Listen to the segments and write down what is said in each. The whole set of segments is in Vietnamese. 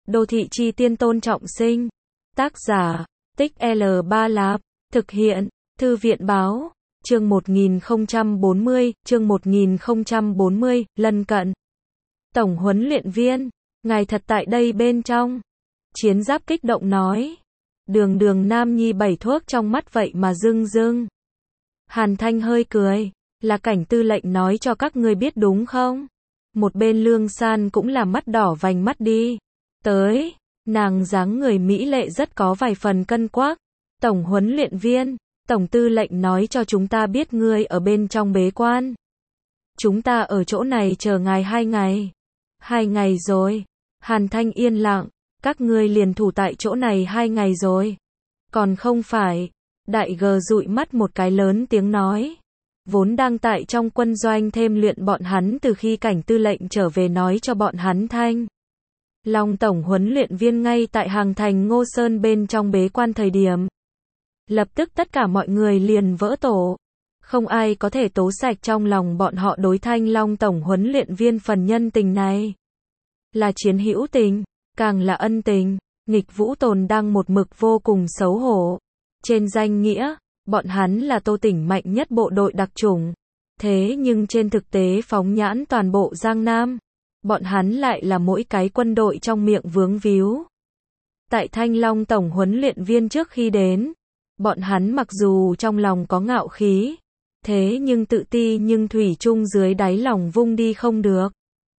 Đô thị chi tiên Tôn Trọng Sinh. Tác giả, Tích L3 Lạp. Thực hiện, Thư viện Báo. Chương 1040, chương 1040, lân cận. Tổng huấn luyện viên, ngài thật tại đây bên trong. Chiến Giáp kích động nói. Đường Nam Nhi bảy thuốc trong mắt vậy mà rưng rưng. Hàn Thanh hơi cười, là Cảnh tư lệnh nói cho các ngươi biết đúng không? Một bên Lương San cũng là mắt đỏ vành mắt đi. Tới, nàng dáng người mỹ lệ rất có vài phần cân quắc. Tổng huấn luyện viên, Tổng tư lệnh nói cho chúng ta biết ngươi ở bên trong bế quan. Chúng ta ở chỗ này chờ ngài 2 ngày. 2 ngày rồi. Hàn Thanh yên lặng, các ngươi liền thủ tại chỗ này 2 ngày rồi. Còn không phải. Đại G dụi mắt một cái lớn tiếng nói. Vốn đang tại trong quân doanh thêm luyện bọn hắn từ khi Cảnh tư lệnh trở về nói cho bọn hắn Thanh Long tổng huấn luyện viên ngay tại hàng thành Ngô Sơn bên trong bế quan thời điểm. Lập tức tất cả mọi người liền vỡ tổ. Không ai có thể tố sạch trong lòng bọn họ đối Thanh Long tổng huấn luyện viên phần nhân tình này. Là chiến hữu tình, càng là ân tình. Nghịch Vũ Tồn đang một mực vô cùng xấu hổ. Trên danh nghĩa, bọn hắn là Tô Tỉnh mạnh nhất bộ đội đặc chủng. Thế nhưng trên thực tế phóng nhãn toàn bộ Giang Nam, bọn hắn lại là mỗi cái quân đội trong miệng vướng víu. Tại Thanh Long tổng huấn luyện viên trước khi đến, bọn hắn mặc dù trong lòng có ngạo khí, thế nhưng tự ti nhưng thủy chung dưới đáy lòng vung đi không được.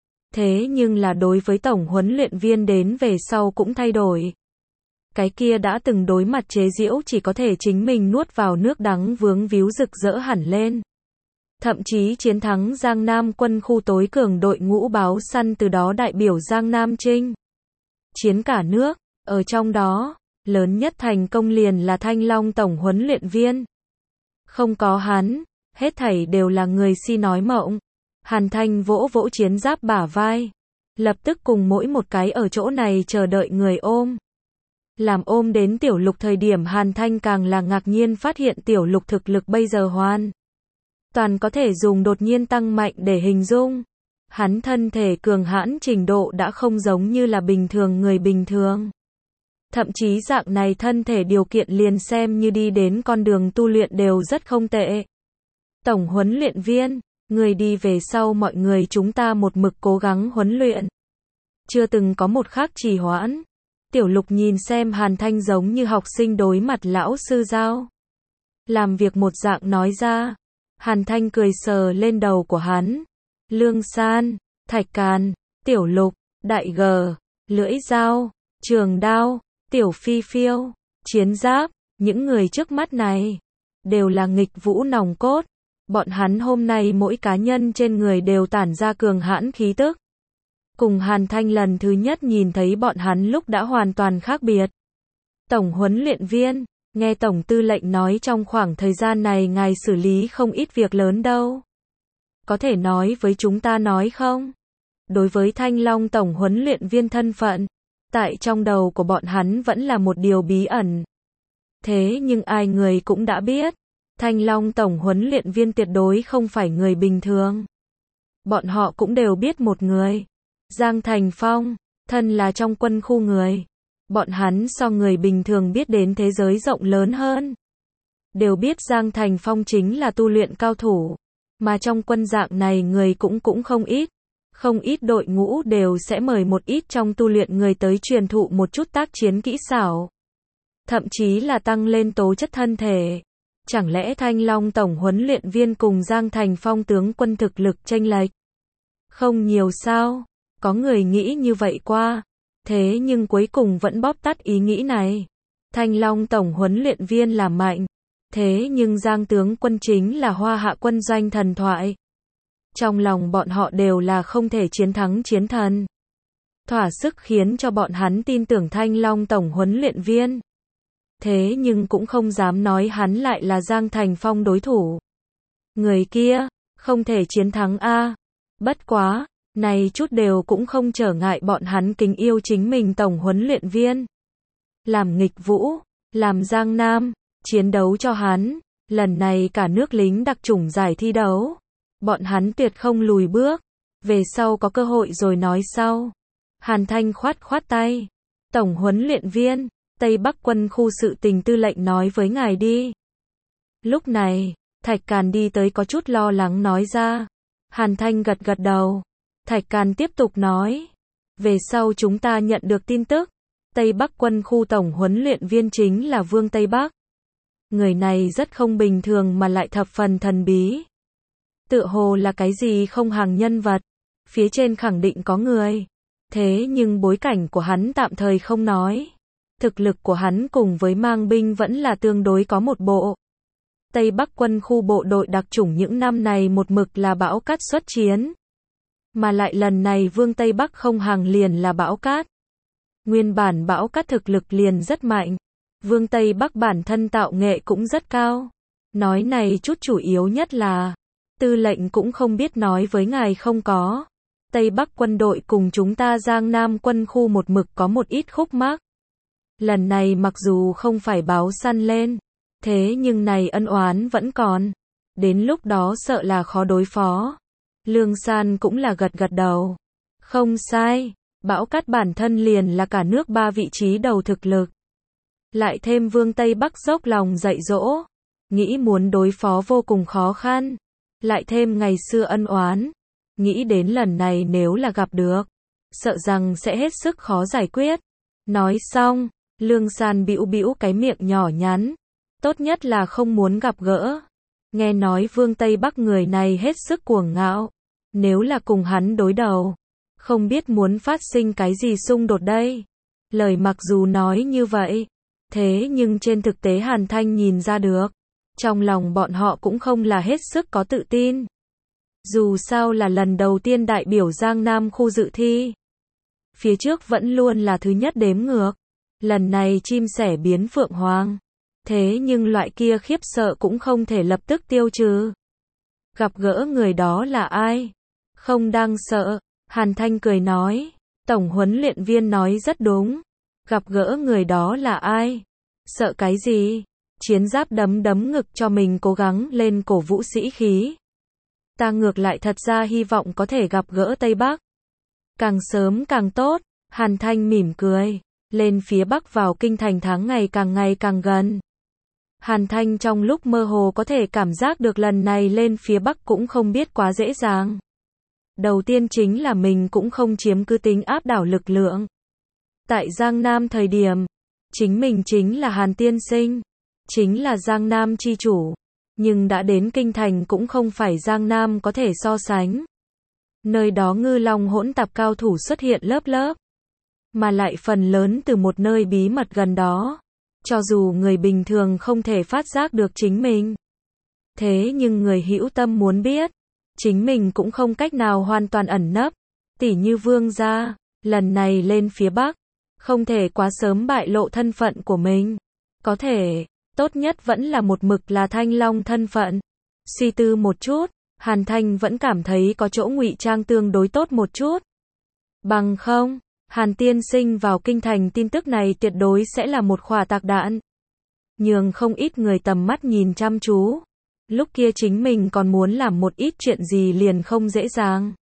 Thế nhưng là đối với tổng huấn luyện viên đến về sau cũng thay đổi. Cái kia đã từng đối mặt chế giễu chỉ có thể chính mình nuốt vào nước đắng vướng víu rực rỡ hẳn lên. Thậm chí chiến thắng Giang Nam quân khu tối cường đội ngũ báo săn từ đó đại biểu Giang Nam chinh chiến cả nước, ở trong đó, lớn nhất thành công liền là Thanh Long tổng huấn luyện viên. Không có hắn, hết thảy đều là người si nói mộng. Hàn Thanh vỗ vỗ Chiến Giáp bả vai, lập tức cùng mỗi một cái ở chỗ này chờ đợi người ôm. Làm ôm đến Tiểu Lục thời điểm Hàn Thanh càng là ngạc nhiên phát hiện Tiểu Lục thực lực bây giờ hoàn toàn có thể dùng đột nhiên tăng mạnh để hình dung. Hắn thân thể cường hãn trình độ đã không giống như là bình thường người bình thường. Thậm chí dạng này thân thể điều kiện liền xem như đi đến con đường tu luyện đều rất không tệ. Tổng huấn luyện viên, người đi về sau mọi người chúng ta một mực cố gắng huấn luyện. Chưa từng có một khắc trì hoãn. Tiểu Lục nhìn xem Hàn Thanh giống như học sinh đối mặt lão sư giao. Làm việc một dạng nói ra. Hàn Thanh cười sờ lên đầu của hắn. Lương San, Thạch Càn, Tiểu Lục, Đại G, Lưỡi Dao, Trường Đao, Tiểu Phi Phiêu, Chiến Giáp, những người trước mắt này đều là nghịch vũ nòng cốt. Bọn hắn hôm nay mỗi cá nhân trên người đều tản ra cường hãn khí tức. Cùng Hàn Thanh lần thứ nhất nhìn thấy bọn hắn lúc đã hoàn toàn khác biệt. Tổng huấn luyện viên, nghe Tổng tư lệnh nói trong khoảng thời gian này ngài xử lý không ít việc lớn đâu. Có thể nói với chúng ta nói không? Đối với Thanh Long tổng huấn luyện viên thân phận, tại trong đầu của bọn hắn vẫn là một điều bí ẩn. Thế nhưng ai người cũng đã biết, Thanh Long tổng huấn luyện viên tuyệt đối không phải người bình thường. Bọn họ cũng đều biết một người. Giang Thành Phong, thân là trong quân khu người. Bọn hắn so người bình thường biết đến thế giới rộng lớn hơn. Đều biết Giang Thành Phong chính là tu luyện cao thủ. Mà trong quân dạng này người cũng không ít. Không ít đội ngũ đều sẽ mời một ít trong tu luyện người tới truyền thụ một chút tác chiến kỹ xảo. Thậm chí là tăng lên tố chất thân thể. Chẳng lẽ Thanh Long tổng huấn luyện viên cùng Giang Thành Phong tướng quân thực lực chênh lệch không nhiều sao? Có người nghĩ như vậy qua. Thế nhưng cuối cùng vẫn bóp tắt ý nghĩ này. Thanh Long tổng huấn luyện viên là mạnh. Thế nhưng Giang tướng quân chính là Hoa Hạ quân doanh thần thoại. Trong lòng bọn họ đều là không thể chiến thắng chiến thần. Thỏa sức khiến cho bọn hắn tin tưởng Thanh Long tổng huấn luyện viên. Thế nhưng cũng không dám nói hắn lại là Giang Thành Phong đối thủ. Người kia, không thể chiến thắng a. Bất quá, này chút đều cũng không trở ngại bọn hắn kính yêu chính mình tổng huấn luyện viên. Làm nghịch vũ, làm Giang Nam, chiến đấu cho hắn, lần này cả nước lính đặc chủng giải thi đấu. Bọn hắn tuyệt không lùi bước, về sau có cơ hội rồi nói sau. Hàn Thanh khoát tay, Tổng huấn luyện viên, Tây Bắc quân khu sự tình tư lệnh nói với ngài đi. Lúc này, Thạch Càn đi tới có chút lo lắng nói ra. Hàn Thanh gật gật đầu. Thạch Càn tiếp tục nói. Về sau chúng ta nhận được tin tức. Tây Bắc quân khu tổng huấn luyện viên chính là Vương Tây Bắc. Người này rất không bình thường mà lại thập phần thần bí. Tựa hồ là cái gì không hàng nhân vật. Phía trên khẳng định có người. Thế nhưng bối cảnh của hắn tạm thời không nói. Thực lực của hắn cùng với mang binh vẫn là tương đối có một bộ. Tây Bắc quân khu bộ đội đặc chủng những năm này một mực là Bão Cát xuất chiến. Mà lại lần này Vương Tây Bắc không hàng liền là Bão Cát. Nguyên bản Bão Cát thực lực liền rất mạnh. Vương Tây Bắc bản thân tạo nghệ cũng rất cao. Nói này chút chủ yếu nhất là, tư lệnh cũng không biết nói với ngài không có. Tây Bắc quân đội cùng chúng ta Giang Nam quân khu một mực có một ít khúc mắc. Lần này mặc dù không phải báo săn lên, thế nhưng này ân oán vẫn còn. Đến lúc đó sợ là khó đối phó. Lương San cũng là gật gật đầu. Không sai, Bão Cát bản thân liền là cả nước 3 vị trí đầu thực lực. Lại thêm Vương Tây Bắc dốc lòng dạy dỗ, nghĩ muốn đối phó vô cùng khó khăn. Lại thêm ngày xưa ân oán, nghĩ đến lần này nếu là gặp được, sợ rằng sẽ hết sức khó giải quyết. Nói xong, Lương San bĩu bĩu cái miệng nhỏ nhắn, tốt nhất là không muốn gặp gỡ. Nghe nói Vương Tây Bắc người này hết sức cuồng ngạo, nếu là cùng hắn đối đầu, không biết muốn phát sinh cái gì xung đột đây. Lời mặc dù nói như vậy, thế nhưng trên thực tế Hàn Thanh nhìn ra được, trong lòng bọn họ cũng không là hết sức có tự tin. Dù sao là lần đầu tiên đại biểu Giang Nam khu dự thi. Phía trước vẫn luôn là thứ nhất đếm ngược. Lần này chim sẻ biến phượng hoàng. Thế nhưng loại kia khiếp sợ cũng không thể lập tức tiêu trừ. Gặp gỡ người đó là ai? Không đang sợ. Hàn Thanh cười nói. Tổng huấn luyện viên nói rất đúng. Gặp gỡ người đó là ai? Sợ cái gì? Chiến giáp đấm đấm ngực cho mình cố gắng lên cổ vũ sĩ khí. Ta ngược lại thật ra hy vọng có thể gặp gỡ Tây Bắc. Càng sớm càng tốt. Hàn Thanh mỉm cười. Lên phía Bắc vào kinh thành tháng ngày càng gần. Hàn Thanh trong lúc mơ hồ có thể cảm giác được lần này lên phía Bắc cũng không biết quá dễ dàng. Đầu tiên chính là mình cũng không chiếm cứ tính áp đảo lực lượng. Tại Giang Nam thời điểm, chính mình chính là Hàn Tiên Sinh, chính là Giang Nam chi chủ. Nhưng đã đến kinh thành cũng không phải Giang Nam có thể so sánh. Nơi đó ngư long hỗn tạp cao thủ xuất hiện lớp lớp. Mà lại phần lớn từ một nơi bí mật gần đó. Cho dù người bình thường không thể phát giác được chính mình. Thế nhưng người hữu tâm muốn biết. Chính mình cũng không cách nào hoàn toàn ẩn nấp. Tỉ như Vương gia, lần này lên phía Bắc. Không thể quá sớm bại lộ thân phận của mình. Có thể, tốt nhất vẫn là một mực là Thanh Long thân phận. Suy tư một chút, Hàn Thanh vẫn cảm thấy có chỗ ngụy trang tương đối tốt một chút. Bằng không, Hàn Tiên Sinh vào kinh thành tin tức này tuyệt đối sẽ là một quả tạc đạn. Nhường không ít người tầm mắt nhìn chăm chú. Lúc kia chính mình còn muốn làm một ít chuyện gì liền không dễ dàng.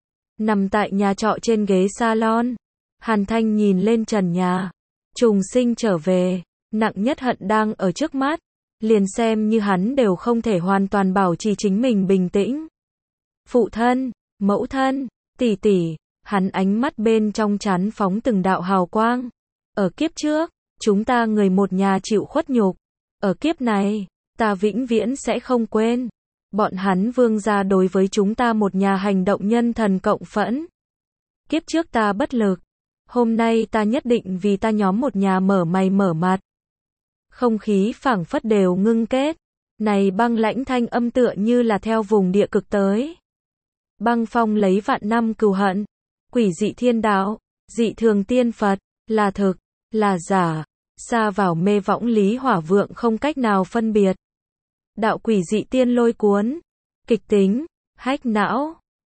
Nằm tại nhà trọ trên ghế salon, Hàn Thanh nhìn lên trần nhà. Trùng sinh trở về, nặng nhất hận đang ở trước mắt. Liền xem như hắn đều không thể hoàn toàn bảo trì chính mình bình tĩnh. Phụ thân, mẫu thân, tỷ tỷ, hắn ánh mắt bên trong chán phóng từng đạo hào quang. Ở kiếp trước, chúng ta người một nhà chịu khuất nhục. Ở kiếp này, ta vĩnh viễn sẽ không quên. Bọn hắn Vương gia đối với chúng ta một nhà hành động nhân thần cộng phẫn. Kiếp trước ta bất lực. Hôm nay ta nhất định vì ta nhóm một nhà mở mày mở mặt. Không khí phảng phất đều ngưng kết. Này băng lãnh thanh âm tựa như là theo vùng địa cực tới. Băng phong lấy vạn năm cừu hận. Quỷ dị thiên đạo, dị thường tiên Phật, là thực, là giả. Xa vào mê võng lý hỏa vượng không cách nào phân biệt. Đạo quỷ dị tiên lôi cuốn. Kịch tính, hách não.